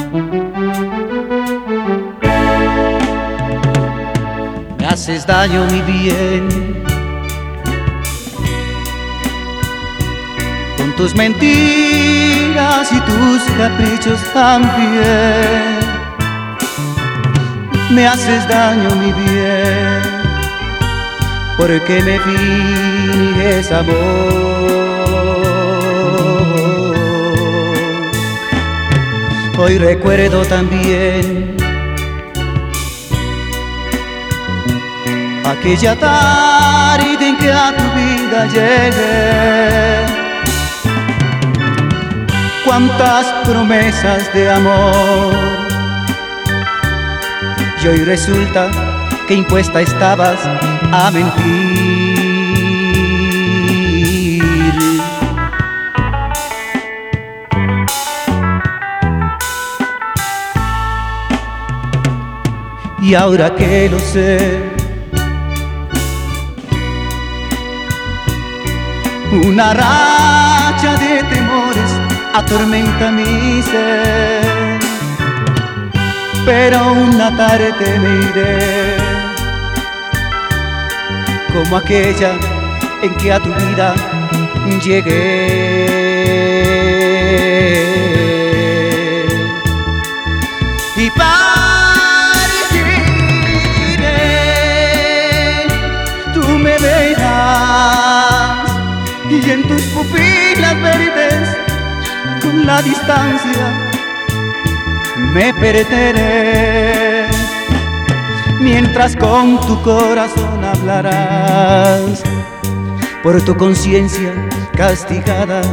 Me haces daño, mi bien, con tus mentiras y tus caprichos también. Me haces daño, mi bien, porque me finges amor. Hoy recuerdo también aquella tarde en que a tu vida llegué. Cuántas promesas de amor, y hoy resulta que impuesta estabas a mentir. Y ahora que lo sé, una racha de temores atormenta mi ser, pero una tarde me iré, como aquella en que a tu vida llegué. Y partiré, tú me verás, y en tus pupilas verdes, con la distancia me perderé, mientras con tu corazón hablarás, por tu conciencia castigada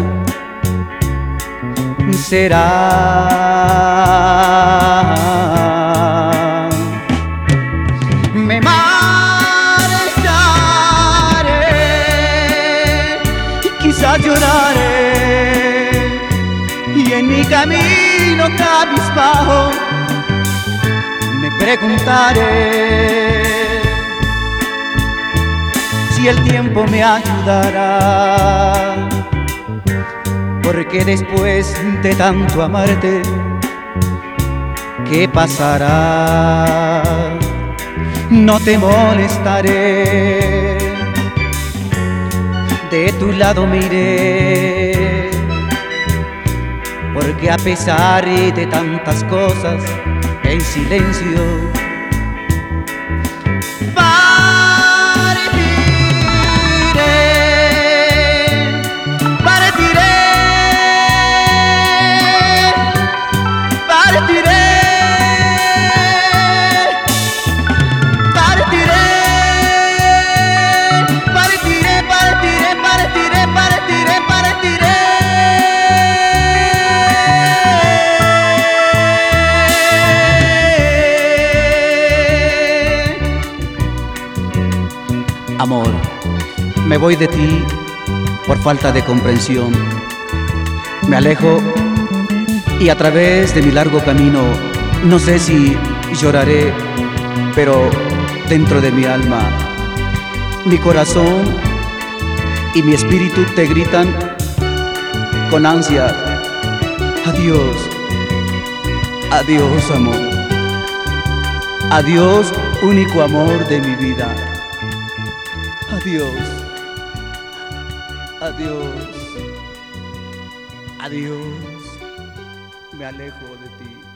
será. Me marcharé y quizás lloraré, y en mi camino cabizbajo me preguntaré si el tiempo me ayudará, porque después de tanto amarte, ¿qué pasará? No te molestaré, de tu lado me iré, porque a pesar de tantas cosas, en silencio amor, me voy de ti por falta de comprensión. Me alejo y a través de mi largo camino, no sé si lloraré, pero dentro de mi alma, mi corazón y mi espíritu te gritan con ansia: adiós, adiós amor, adiós único amor de mi vida. Adiós, adiós, adiós, me alejo de ti.